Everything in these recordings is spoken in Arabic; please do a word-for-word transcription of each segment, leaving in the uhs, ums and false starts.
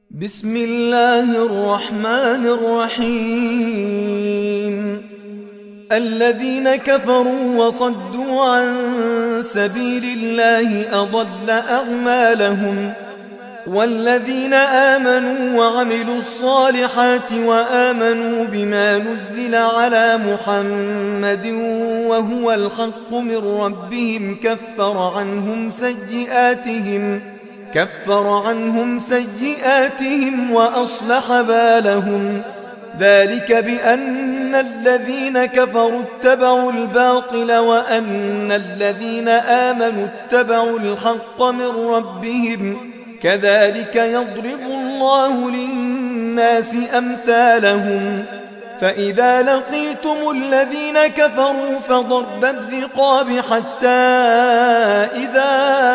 بسم الله الرحمن الرحيم. الذين كفروا وصدوا عن سبيل الله أضل أعمالهم، والذين آمنوا وعملوا الصالحات وآمنوا بما نزل على محمد وهو الحق من ربهم كفر عنهم سيئاتهم كفر عنهم سيئاتهم وأصلح بالهم. ذلك بأن الذين كفروا اتبعوا الباطل وأن الذين آمنوا اتبعوا الحق من ربهم. كذلك يضرب الله للناس أمثالهم. فإذا لقيتم الذين كفروا فضرب الرقاب حتى إذا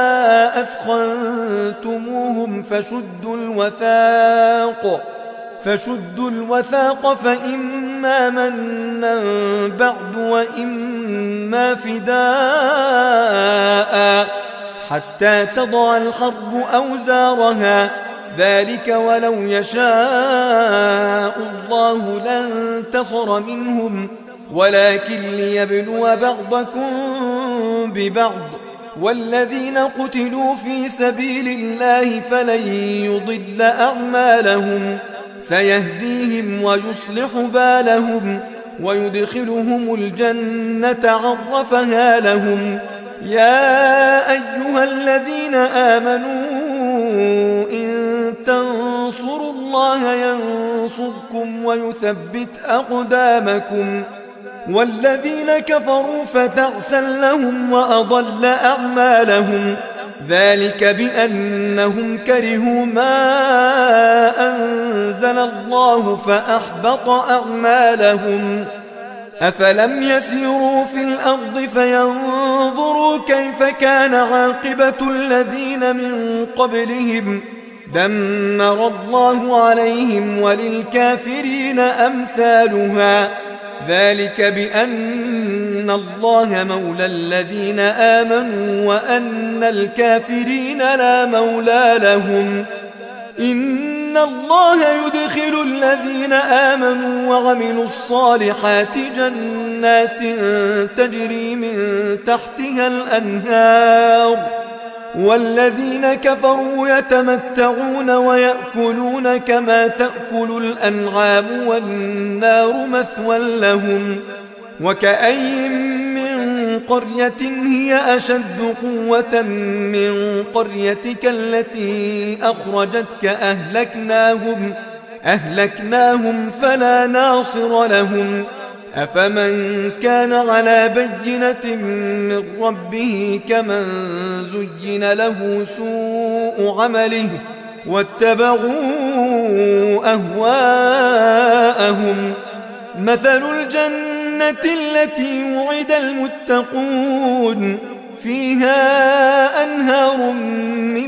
أثخنتموهم فشدوا الوثاق فشدوا الوثاق فإما منا بعد وإما فداء حتى تضع الحرب أوزارها. ذلك ولو يشاء الله لانتصر منهم ولكن ليبلو بعضكم ببعض. والذين قتلوا في سبيل الله فلن يضل أعمالهم، سيهديهم ويصلح بالهم ويدخلهم الجنة عرفها لهم. يا أيها الذين آمنوا إن تنصروا الله ينصركم ويثبت أقدامكم. والذين كفروا فتعسا لهم وأضل أعمالهم. ذلك بأنهم كرهوا ما أنزل الله فأحبط أعمالهم. أفلم يسيروا في الأرض فينظروا كيف كان عاقبة الذين من قبلهم. دمر الله عليهم وللكافرين أمثالها. ذلك بأن الله مولى الذين آمنوا وأن الكافرين لا مولى لهم. إن الله يدخل الذين آمنوا وعملوا الصالحات جنات تجري من تحتها الأنهار، والذين كفروا يتمتعون ويأكلون كما تأكل الأنعام والنار مثوى لهم. وكأي من قرية هي أشد قوة من قريتك التي أخرجتك أهلكناهم أهلكناهم فلا ناصر لهم. أفمن كان على بينة من ربه كمن زين له سوء عمله واتبعوا أهواءهم. مثل الجنة التي وعد المتقون فيها أنهار من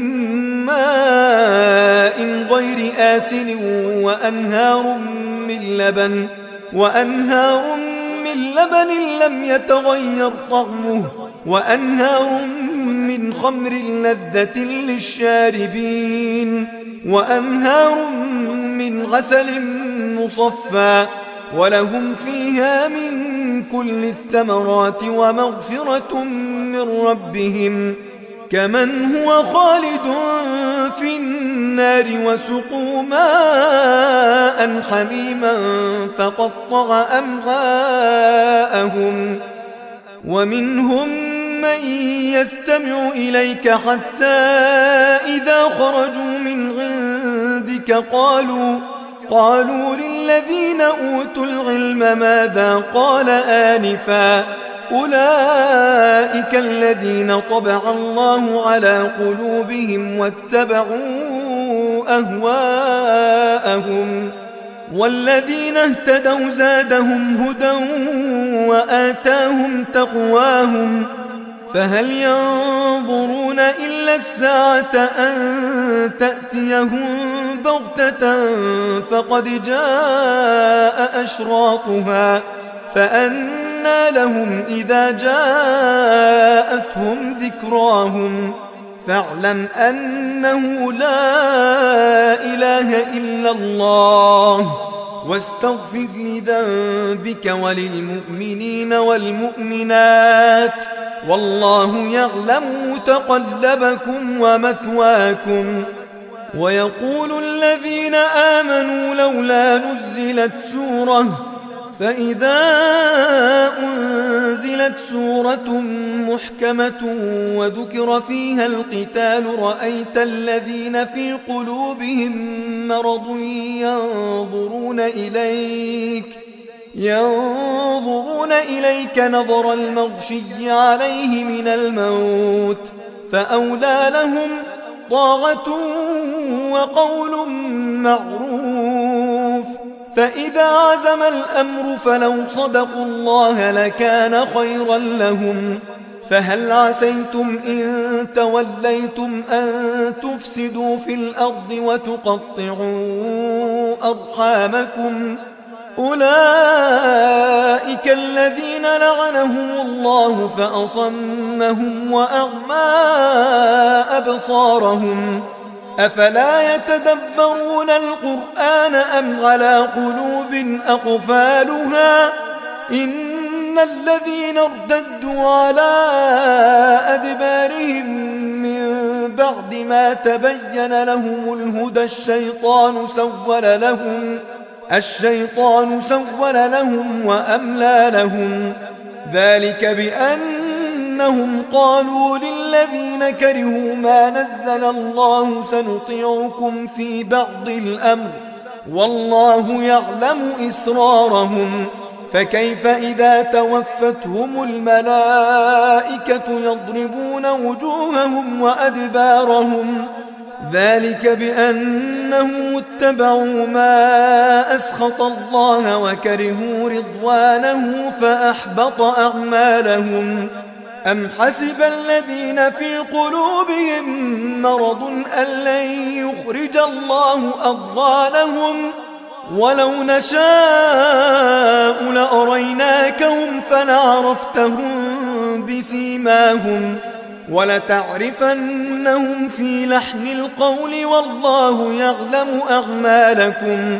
ماء غير آسن وأنهار من لبن وأنهار من لبن لم يتغير طعمه وأنهار من خمر لذة للشاربين وأنهار من عسل مصفى ولهم فيها من كل الثمرات ومغفرة من ربهم. كمن هو خالد في النار وسقوا ماء حميما فقطع أمعاءهم. ومنهم من يستمع إليك حتى إذا خرجوا من عندك قالوا قالوا للذين أوتوا العلم ماذا قال آنفا. أولئك الذين طبع الله على قلوبهم واتبعوا أهواءهم. والذين اهتدوا زادهم هدى وآتاهم تقواهم. فهل ينظرون إلا الساعة أن تأتيهم بغتة فقد جاء أشراطها. فأنى لهم إذا جاءتهم ذكراهم فاعلم أنه لا إله إلا الله واستغفر لذنبك وللمؤمنين والمؤمنات والله يعلم متقلبكم ومثواكم. ويقول الذين آمنوا لولا نزلت سورة فإذا أنزلت سورة محكمة وذكر فيها القتال رأيت الذين في قلوبهم مرض ينظرون إليك ينظرون إليك نظر المغشي عليه من الموت فأولى لهم طاعة وقول معروف. فإذا عزم الأمر فلو صدقوا الله لكان خيرا لهم. فهل عسيتم إن توليتم أن تفسدوا في الأرض وتقطعوا أرحامكم؟ أولئك الذين لعنهم الله فأصمهم وأعمى أبصارهم. أفلا يتدبرون القرآن أم على قلوب أقفالها؟ إن الذين ارتدوا على أدبارهم من بعد ما تبين لهم الهدى الشيطان سول لهم الشيطان سول لهم وأملى لهم. ذلك بأنهم قالوا للذين كرهوا ما نزل الله سنطيعكم في بعض الأمر والله يعلم إسرارهم. فكيف إذا توفتهم الملائكة يضربون وجوههم وأدبارهم؟ ذلك بأنهم اتبعوا ما أسخط الله وكرهوا رضوانه فأحبط أعمالهم. أم حسب الذين في قلوبهم مرض أن لن يخرج الله أضغانهم؟ ولو نشاء لأريناكهم فلعرفتهم بسيماهم ولتعرفنهم في لحن القول والله يعلم أعمالكم.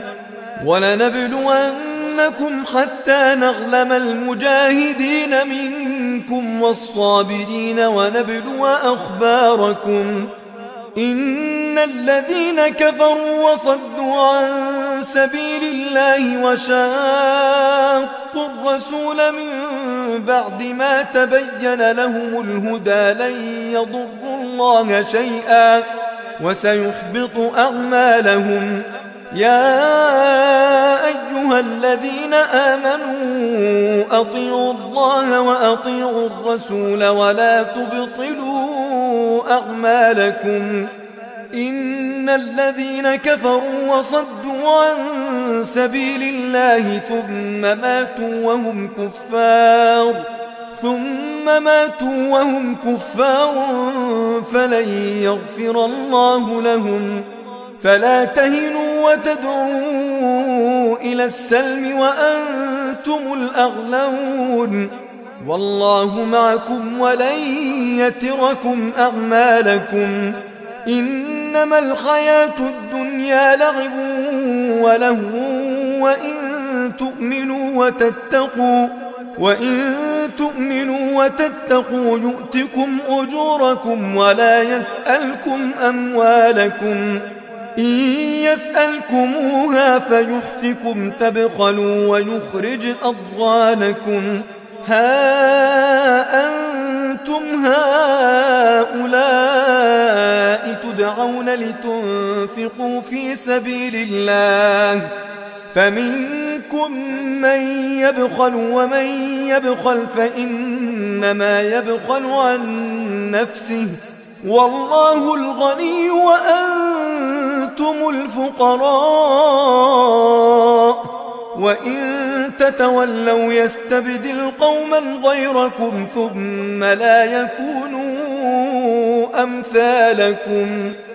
ولنبلونكم حتى نعلم المجاهدين منكم والصابرين ونبلو أخباركم. إن الذين كفروا وصدوا عن سبيل الله وشاقوا الرسول من بعد ما تبين لهم الهدى لن يضروا الله شيئا وسيحبط أعمالهم. يا أيها الذين آمنوا أطيعوا الله وأطيعوا الرسول ولا تبطلوا أعمالكم. إن الذين كفروا وصدوا عن سبيل الله ثم ماتوا وهم كفار ثم ماتوا وهم كفار فلن يغفر الله لهم. فلا تهنوا وتدعوا إلى السلم وأنتم الأغلون والله معكم ولن يتركم أعمالكم. إنما الحياة الدنيا لعب ولهو وإن تؤمنوا وتتقوا وإن تؤمنوا وتتقوا يؤتكم أجوركم ولا يسألكم أموالكم. إن يسألكموها فيحفكم تبخلوا ويخرج أضغانكم. ها أنتم هؤلاء تدعون لتنفقوا في سبيل الله فمنكم من يبخل ومن يبخل فإنما يبخل عن نفسه والله الغني وأنتم الفقراء. وإن تتولوا يستبدل قوما غيركم ثم لا يكونوا أمثالكم.